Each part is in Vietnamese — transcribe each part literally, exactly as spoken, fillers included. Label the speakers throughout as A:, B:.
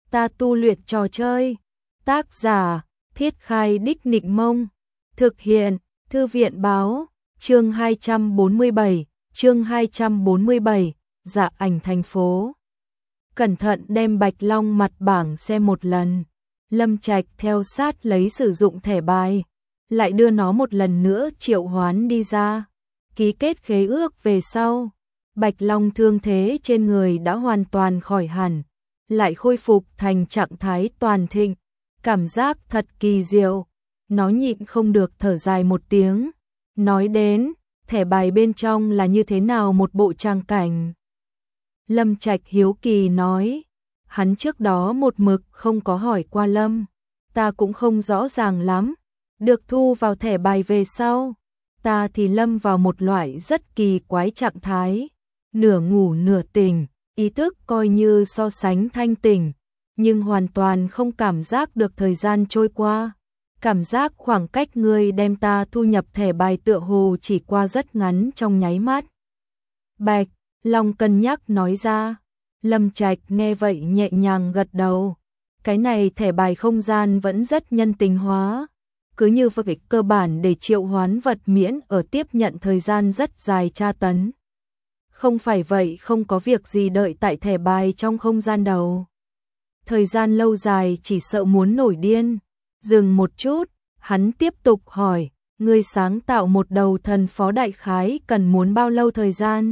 A: ta tu luyện trò chơi. Tác giả, Thiết Khai Đích Nịnh Mông. Thực hiện, Thư viện Báo. Chương hai trăm bốn mươi bảy, chương hai trăm bốn mươi bảy, Dạ Ảnh Thành Phố. Cẩn thận đem Bạch Long mặt bảng xem một lần. Lâm Trạch theo sát lấy sử dụng thẻ bài, lại đưa nó một lần nữa triệu hoán đi ra. Ký kết khế ước về sau, Bạch Long thương thế trên người đã hoàn toàn khỏi hẳn, lại khôi phục thành trạng thái toàn thịnh, cảm giác thật kỳ diệu. Nó nhịn không được thở dài một tiếng, nói đến, thẻ bài bên trong là như thế nào một bộ trang cảnh. Lâm Trạch hiếu kỳ nói, hắn trước đó một mực không có hỏi qua Lâm, ta cũng không rõ ràng lắm, được thu vào thẻ bài về sau, ta thì lâm vào một loại rất kỳ quái trạng thái, nửa ngủ nửa tỉnh, ý thức coi như so sánh thanh tỉnh, nhưng hoàn toàn không cảm giác được thời gian trôi qua. Cảm giác khoảng cách người đem ta thu nhập thẻ bài tựa hồ chỉ qua rất ngắn trong nháy mắt. Bạch Long cân nhắc nói ra. Lâm Trạch nghe vậy nhẹ nhàng gật đầu. Cái này thẻ bài không gian vẫn rất nhân tính hóa. Cứ như vậy cơ bản để triệu hoán vật miễn ở tiếp nhận thời gian rất dài tra tấn. Không phải vậy không có việc gì đợi tại thẻ bài trong không gian đầu. Thời gian lâu dài chỉ sợ muốn nổi điên. Dừng một chút, hắn tiếp tục hỏi, ngươi sáng tạo một đầu thần phó đại khái cần muốn bao lâu thời gian?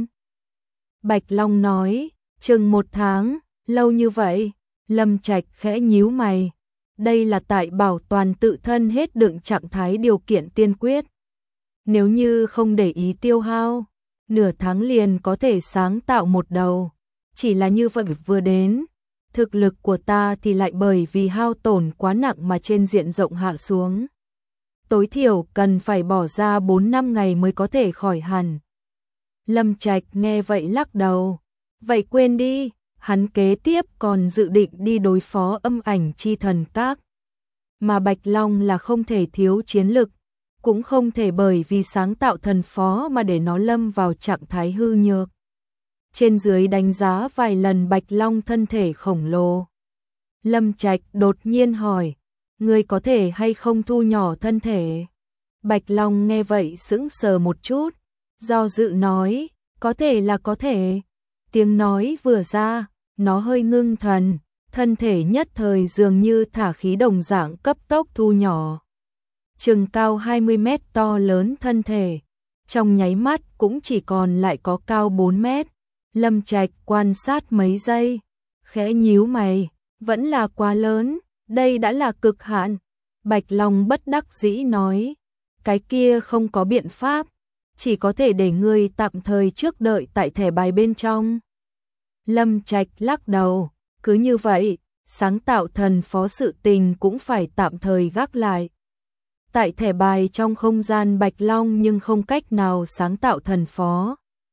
A: Bạch Long nói, chừng một tháng, lâu như vậy. Lâm Trạch khẽ nhíu mày, đây là tại bảo toàn tự thân hết đựng trạng thái điều kiện tiên quyết. Nếu như không để ý tiêu hao, nửa tháng liền có thể sáng tạo một đầu, chỉ là như vậy vừa đến. Thực lực của ta thì lại bởi vì hao tổn quá nặng mà trên diện rộng hạ xuống. Tối thiểu cần phải bỏ ra bốn năm ngày mới có thể khỏi hẳn. Lâm Trạch nghe vậy lắc đầu. Vậy quên đi, hắn kế tiếp còn dự định đi đối phó âm ảnh chi thần các. Mà Bạch Long là không thể thiếu chiến lực, cũng không thể bởi vì sáng tạo thần phó mà để nó lâm vào trạng thái hư nhược. Trên dưới đánh giá vài lần Bạch Long thân thể khổng lồ. Lâm Trạch đột nhiên hỏi, ngươi có thể hay không thu nhỏ thân thể? Bạch Long nghe vậy sững sờ một chút, do dự nói, có thể là có thể. Tiếng nói vừa ra, nó hơi ngưng thần, thân thể nhất thời dường như thả khí đồng dạng cấp tốc thu nhỏ. Chừng cao hai mươi mét to lớn thân thể, trong nháy mắt cũng chỉ còn lại có cao bốn mét. Lâm Trạch quan sát mấy giây, khẽ nhíu mày, vẫn là quá lớn, đây đã là cực hạn. Bạch Long bất đắc dĩ nói, cái kia không có biện pháp, chỉ có thể để ngươi tạm thời trước đợi tại thẻ bài bên trong. Lâm Trạch lắc đầu, cứ như vậy, sáng tạo thần phó sự tình cũng phải tạm thời gác lại. Tại thẻ bài trong không gian Bạch Long nhưng không cách nào sáng tạo thần phó.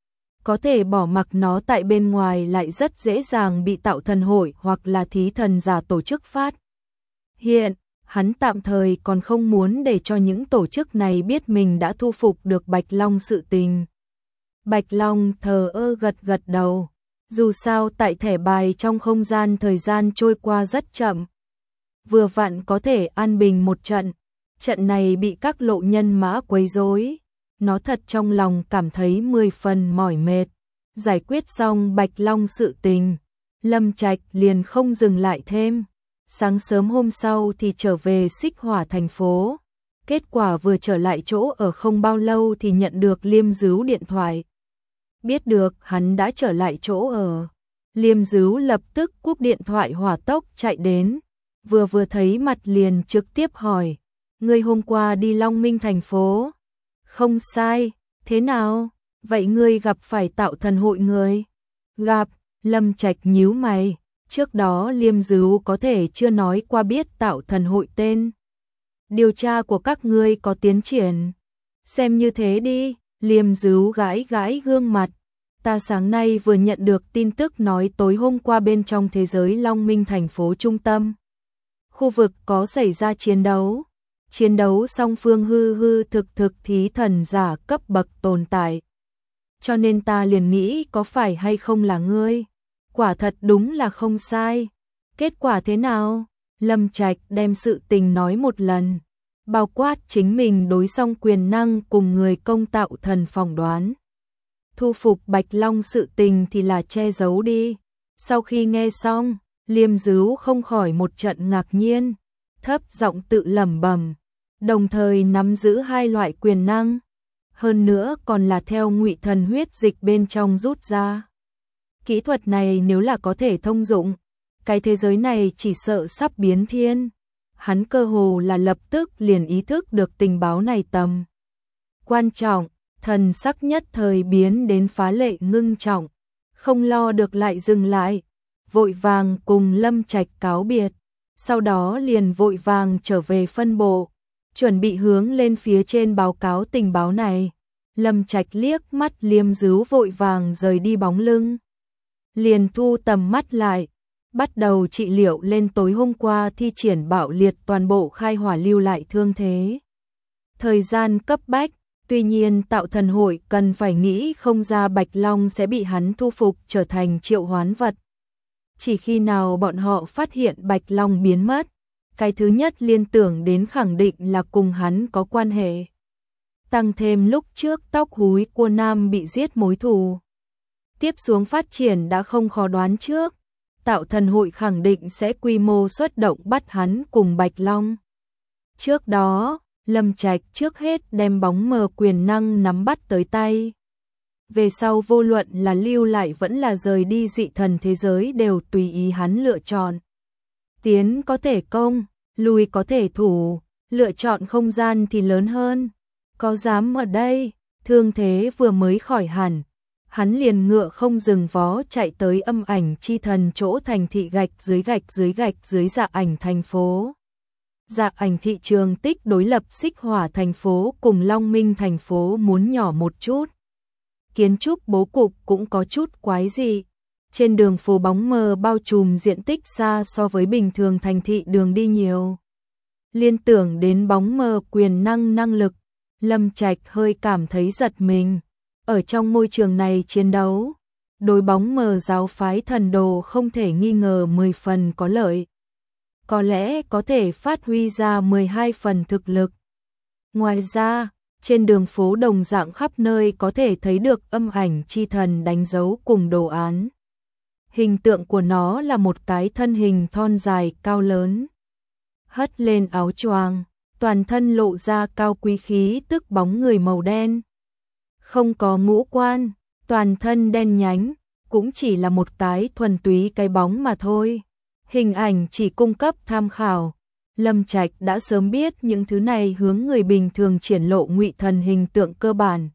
A: Có thể bỏ mặc nó tại bên ngoài lại rất dễ dàng bị tạo thần hội hoặc là thí thần giả tổ chức phát. Hiện, hắn tạm thời còn không muốn để cho những tổ chức này biết mình đã thu phục được Bạch Long sự tình. Bạch Long thờ ơ gật gật đầu. Dù sao tại thẻ bài trong không gian thời gian trôi qua rất chậm. Vừa vặn có thể an bình một trận. Trận này bị các lộ nhân mã quấy rối. Nó thật trong lòng cảm thấy mười phần mỏi mệt. Giải quyết xong Bạch Long sự tình, Lâm Trạch liền không dừng lại thêm. Sáng sớm hôm sau thì trở về Xích Hỏa thành phố. Kết quả vừa trở lại chỗ ở không bao lâu thì nhận được Liêm Dứu điện thoại. Biết được hắn đã trở lại chỗ ở, Liêm Dứu lập tức cúp điện thoại hỏa tốc chạy đến. Vừa vừa thấy mặt liền trực tiếp hỏi, ngươi hôm qua đi Long Minh thành phố? Không sai, thế nào? Vậy ngươi gặp phải tạo thần hội người? Gặp. Lâm Trạch nhíu mày, trước đó Liêm Dứu có thể chưa nói qua biết tạo thần hội tên. Điều tra của các ngươi có tiến triển. Xem như thế đi. Liêm Dứu gãi gãi gương mặt. Ta sáng nay vừa nhận được tin tức nói tối hôm qua bên trong thế giới Long Minh thành phố trung tâm. Khu vực có xảy ra chiến đấu. Chiến đấu song phương hư hư thực thực thí thần giả cấp bậc tồn tại. Cho nên ta liền nghĩ có phải hay không là ngươi. Quả thật đúng là không sai. Kết quả thế nào? Lâm Trạch đem sự tình nói một lần, bao quát chính mình đối song quyền năng cùng người công tạo thần phỏng đoán. Thu phục Bạch Long sự tình thì là che giấu đi. Sau khi nghe xong, Liêm Dứu không khỏi một trận ngạc nhiên, thấp giọng tự lẩm bẩm, đồng thời nắm giữ hai loại quyền năng, hơn nữa còn là theo Ngụy Thần huyết dịch bên trong rút ra. Kỹ thuật này nếu là có thể thông dụng, cái thế giới này chỉ sợ sắp biến thiên. Hắn cơ hồ là lập tức liền ý thức được tình báo này tầm quan trọng, thần sắc nhất thời biến đến phá lệ ngưng trọng, không lo được lại dừng lại, vội vàng cùng Lâm Trạch cáo biệt, sau đó liền vội vàng trở về phân bộ, chuẩn bị hướng lên phía trên báo cáo tình báo này. Lâm Trạch liếc mắt Liêm Dứu vội vàng rời đi bóng lưng, liền thu tầm mắt lại, bắt đầu trị liệu lên tối hôm qua thi triển bạo liệt toàn bộ khai hỏa lưu lại thương thế. Thời gian cấp bách, tuy nhiên tạo thần hội cần phải nghĩ không ra Bạch Long sẽ bị hắn thu phục trở thành triệu hoán vật. Chỉ khi nào bọn họ phát hiện Bạch Long biến mất, cái thứ nhất liên tưởng đến khẳng định là cùng hắn có quan hệ. Tăng thêm lúc trước tóc húi của Nam bị giết mối thù. Tiếp xuống phát triển đã không khó đoán trước, tạo thần hội khẳng định sẽ quy mô xuất động bắt hắn cùng Bạch Long. Trước đó, Lâm Trạch trước hết đem bóng mờ quyền năng nắm bắt tới tay. Về sau vô luận là lưu lại vẫn là rời đi dị thần thế giới đều tùy ý hắn lựa chọn. Tiến có thể công, lùi có thể thủ, lựa chọn không gian thì lớn hơn. Có dám ở đây, thương thế vừa mới khỏi hẳn, hắn liền ngựa không dừng vó chạy tới âm ảnh chi thần chỗ thành thị gạch dưới gạch dưới gạch dưới dạ ảnh thành phố. Dạ ảnh thị trường tích đối lập xích hỏa thành phố cùng Long Minh thành phố muốn nhỏ một chút. Kiến trúc bố cục cũng có chút quái dị. Trên đường phố bóng mờ bao trùm diện tích xa so với bình thường thành thị đường đi nhiều. Liên tưởng đến bóng mờ quyền năng năng lực, Lâm Trạch hơi cảm thấy giật mình. Ở trong môi trường này chiến đấu, đối bóng mờ giáo phái thần đồ không thể nghi ngờ mười phần có lợi. Có lẽ có thể phát huy ra mười hai phần thực lực. Ngoài ra, trên đường phố đồng dạng khắp nơi có thể thấy được âm ảnh chi thần đánh dấu cùng đồ án. Hình tượng của nó là một cái thân hình thon dài cao lớn, hất lên áo choàng, toàn thân lộ ra cao quý khí tức bóng người màu đen. Không có ngũ quan, toàn thân đen nhánh, cũng chỉ là một cái thuần túy cái bóng mà thôi. Hình ảnh chỉ cung cấp tham khảo. Lâm Trạch đã sớm biết những thứ này hướng người bình thường triển lộ ngụy thần hình tượng cơ bản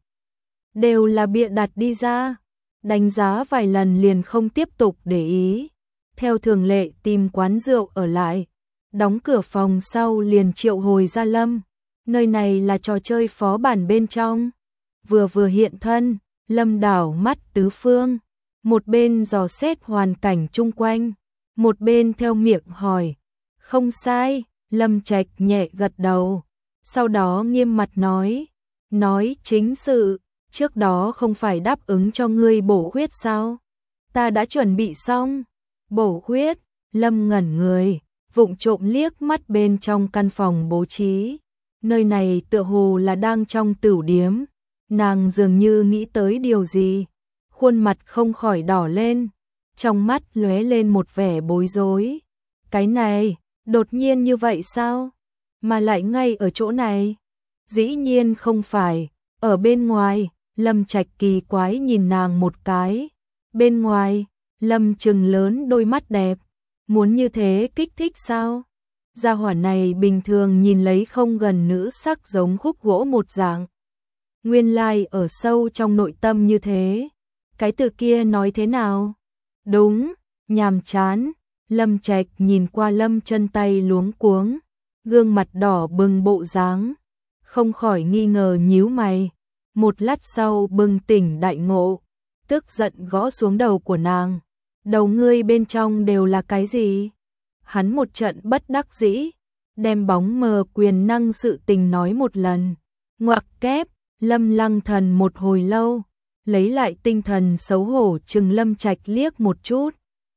A: đều là bịa đặt đi ra. Đánh giá vài lần liền không tiếp tục để ý. Theo thường lệ tìm quán rượu ở lại, đóng cửa phòng sau liền triệu hồi ra Lâm. Nơi này là trò chơi phó bản bên trong. Vừa vừa hiện thân, Lâm đảo mắt tứ phương, một bên dò xét hoàn cảnh chung quanh, một bên theo miệng hỏi. Không sai, Lâm Trạch nhẹ gật đầu, sau đó nghiêm mặt nói, nói chính sự, trước đó không phải đáp ứng cho ngươi bổ khuyết sao? Ta đã chuẩn bị xong. Bổ khuyết, Lâm ngẩn người, vụng trộm liếc mắt bên trong căn phòng bố trí. Nơi này tựa hồ là đang trong tửu điếm. Nàng dường như nghĩ tới điều gì, khuôn mặt không khỏi đỏ lên, trong mắt lóe lên một vẻ bối rối. Cái này, đột nhiên như vậy sao? Mà lại ngay ở chỗ này? Dĩ nhiên không phải, ở bên ngoài. Lâm Trạch kỳ quái nhìn nàng một cái. Bên ngoài, Lâm trừng lớn đôi mắt đẹp. Muốn như thế kích thích sao? Gia hỏa này bình thường nhìn lấy không gần nữ sắc giống khúc gỗ một dạng. Nguyên lai ở sâu trong nội tâm như thế. Cái từ kia nói thế nào? Đúng, nhàm chán. Lâm Trạch nhìn qua Lâm chân tay luống cuống, gương mặt đỏ bừng bộ dáng, không khỏi nghi ngờ nhíu mày. Một lát sau bừng tỉnh đại ngộ, tức giận gõ xuống đầu của nàng. Đầu ngươi bên trong đều là cái gì? Hắn một trận bất đắc dĩ, đem bóng mờ quyền năng sự tình nói một lần. Ngoặc kép, Lâm lăng thần một hồi lâu, lấy lại tinh thần xấu hổ chừng Lâm Trạch liếc một chút.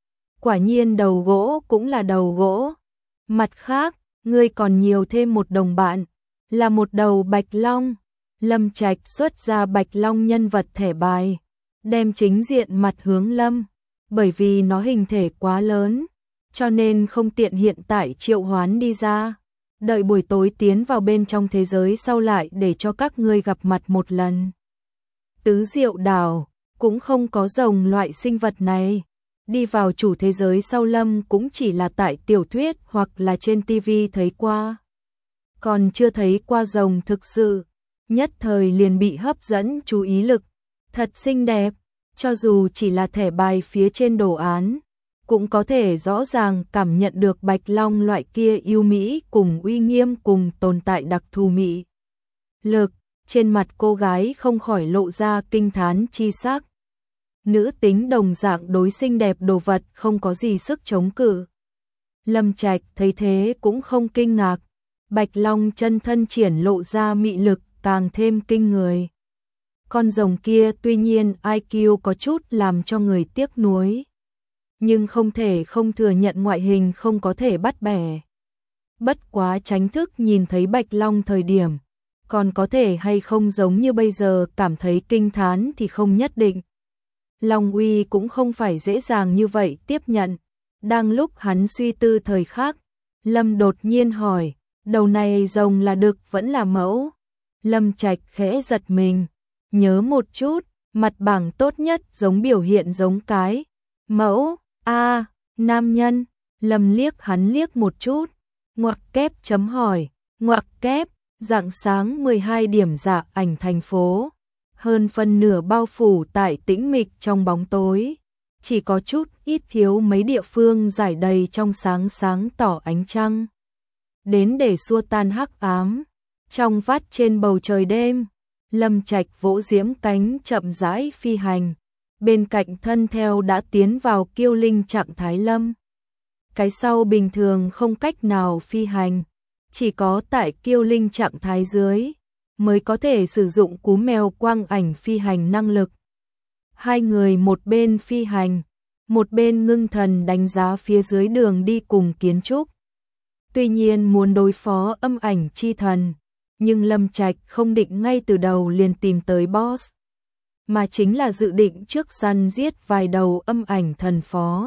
A: Quả nhiên đầu gỗ cũng là đầu gỗ. Mặt khác, ngươi còn nhiều thêm một đồng bạn, là một đầu bạch long. Lâm Trạch xuất ra bạch long nhân vật thẻ bài, đem chính diện mặt hướng Lâm, bởi vì nó hình thể quá lớn, cho nên không tiện hiện tại triệu hoán đi ra. Đợi buổi tối tiến vào bên trong thế giới sau lại để cho các ngươi gặp mặt một lần. Tứ Diệu Đảo cũng không có rồng loại sinh vật này. Đi vào chủ thế giới sau Lâm cũng chỉ là tại tiểu thuyết hoặc là trên tivi thấy qua. Còn chưa thấy qua rồng thực sự, nhất thời liền bị hấp dẫn chú ý lực. Thật xinh đẹp, cho dù chỉ là thẻ bài phía trên đồ án, cũng có thể rõ ràng cảm nhận được bạch long loại kia yêu mỹ cùng uy nghiêm cùng tồn tại đặc thù mỹ lực. Trên mặt cô gái không khỏi lộ ra kinh thán chi sắc. Nữ tính đồng dạng đối xinh đẹp đồ vật không có gì sức chống cự. Lâm Trạch thấy thế cũng không kinh ngạc, bạch long chân thân triển lộ ra mị lực càng thêm kinh người. Con rồng kia tuy nhiên i kiu có chút làm cho người tiếc nuối, nhưng không thể không thừa nhận ngoại hình không có thể bắt bẻ. Bất quá tránh thức nhìn thấy bạch long thời điểm, còn có thể hay không giống như bây giờ cảm thấy kinh thán thì không nhất định. Long uy cũng không phải dễ dàng như vậy tiếp nhận. Đang lúc hắn suy tư thời khắc, Lâm đột nhiên hỏi, đầu này rồng là đực vẫn là mẫu? Lâm Trạch khẽ giật mình, nhớ một chút, mặt bảng tốt nhất giống biểu hiện giống cái mẫu. A, nam nhân. Lâm liếc hắn liếc một chút, ngoặc kép chấm hỏi, ngoặc kép. Rạng sáng mười hai điểm dạ ảnh thành phố, hơn phân nửa bao phủ tại tĩnh mịch trong bóng tối, chỉ có chút ít thiếu mấy địa phương rải đầy trong sáng sáng tỏ ánh trăng, đến để xua tan hắc ám. Trong vắt trên bầu trời đêm, Lâm Trạch vỗ diễm cánh chậm rãi phi hành, bên cạnh thân theo đã tiến vào kiêu linh trạng thái Lâm. Cái sau bình thường không cách nào phi hành, chỉ có tại kiêu linh trạng thái dưới mới có thể sử dụng cú mèo quang ảnh phi hành năng lực. Hai người một bên phi hành, một bên ngưng thần đánh giá phía dưới đường đi cùng kiến trúc. Tuy nhiên muốn đối phó âm ảnh chi thần, nhưng Lâm Trạch không định ngay từ đầu liền tìm tới boss, mà chính là dự định trước săn giết vài đầu âm ảnh thần phó,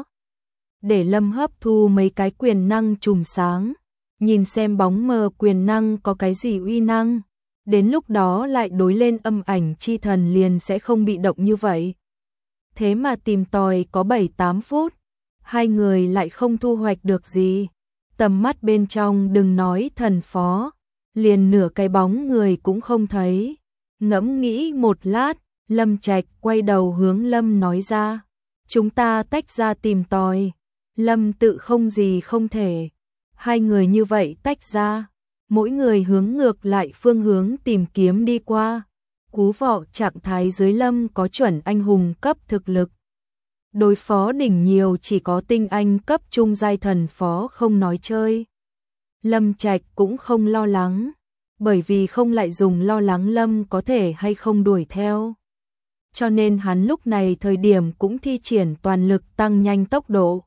A: để Lâm hấp thu mấy cái quyền năng chùm sáng, nhìn xem bóng mờ quyền năng có cái gì uy năng, đến lúc đó lại đối lên âm ảnh chi thần liền sẽ không bị động như vậy. Thế mà tìm tòi có bảy tám phút, hai người lại không thu hoạch được gì. Tầm mắt bên trong đừng nói thần phó, liền nửa cái bóng người cũng không thấy. Ngẫm nghĩ một lát, Lâm Trạch quay đầu hướng Lâm nói ra, chúng ta tách ra tìm tòi. Lâm tự không gì không thể. Hai người như vậy tách ra, mỗi người hướng ngược lại phương hướng tìm kiếm đi qua. Cú vọ trạng thái dưới Lâm có chuẩn anh hùng cấp thực lực. Đối phó đỉnh nhiều chỉ có tinh anh cấp trung giai thần phó không nói chơi. Lâm Trạch cũng không lo lắng, bởi vì không lại dùng lo lắng Lâm có thể hay không đuổi theo. Cho nên hắn lúc này thời điểm cũng thi triển toàn lực tăng nhanh tốc độ.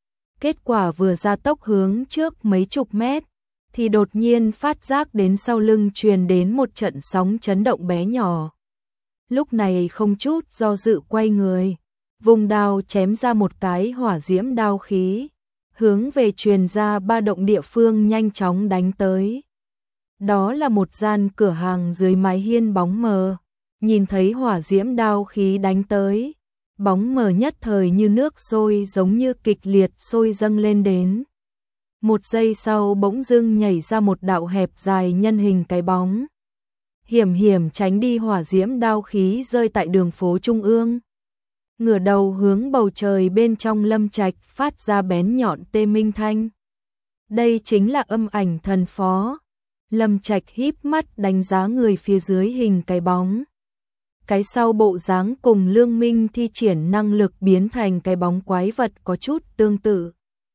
A: Kết quả vừa ra tốc hướng trước mấy chục mét, thì đột nhiên phát giác đến sau lưng truyền đến một trận sóng chấn động bé nhỏ. Lúc này không chút do dự quay người, vùng đao chém ra một cái hỏa diễm đao khí, hướng về truyền ra ba động địa phương nhanh chóng đánh tới. Đó là một gian cửa hàng dưới mái hiên bóng mờ, nhìn thấy hỏa diễm đao khí đánh tới, bóng mờ nhất thời như nước sôi giống như kịch liệt sôi dâng lên đến. Một giây sau bỗng dưng nhảy ra một đạo hẹp dài nhân hình cái bóng, hiểm hiểm tránh đi hỏa diễm đao khí rơi tại đường phố trung ương. Ngửa đầu hướng bầu trời bên trong Lâm Trạch phát ra bén nhọn tê minh thanh. Đây chính là âm ảnh thần phó. Lâm Trạch híp mắt đánh giá người phía dưới hình cái bóng. Cái sau bộ dáng cùng Lương Minh thi triển năng lực biến thành cái bóng quái vật có chút tương tự.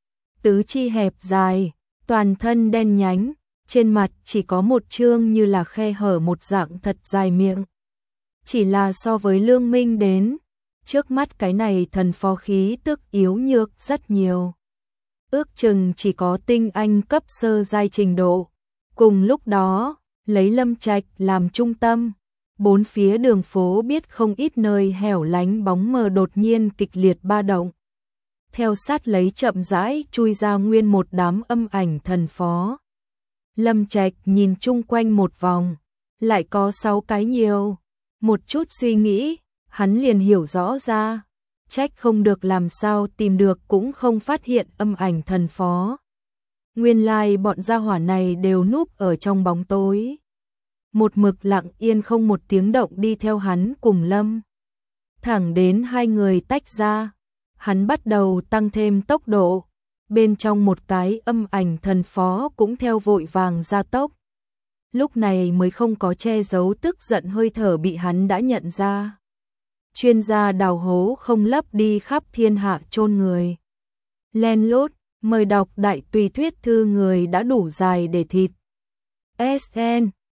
A: Tứ chi hẹp dài, toàn thân đen nhánh, trên mặt chỉ có một trương như là khe hở một dạng thật dài miệng. Chỉ là so với Lương Minh đến, Trước mắt cái này thần phó khí tức yếu nhược rất nhiều. Ước chừng chỉ có tinh anh cấp sơ giai trình độ. Cùng lúc đó, lấy Lâm Trạch làm trung tâm, bốn phía đường phố biết không ít nơi hẻo lánh bóng mờ đột nhiên kịch liệt ba động. Theo sát lấy chậm rãi chui ra nguyên một đám âm ảnh thần phó. Lâm Trạch nhìn chung quanh một vòng, lại có sáu cái nhiều. Một chút suy nghĩ, hắn liền hiểu rõ ra, trách không được làm sao tìm được cũng không phát hiện âm ảnh thần phó. Nguyên lai bọn gia hỏa này đều núp ở trong bóng tối. Một mực lặng yên không một tiếng động đi theo hắn cùng Lâm. Thẳng đến hai người tách ra, hắn bắt đầu tăng thêm tốc độ. Bên trong một cái âm ảnh thần phó cũng theo vội vàng gia tốc. Lúc này mới không có che giấu tức giận hơi thở bị hắn đã nhận ra. Chuyên gia đào hố không lấp đi khắp thiên hạ chôn người. Len lút, mời đọc đại tùy thuyết thư người đã đủ dài để thịt. ét en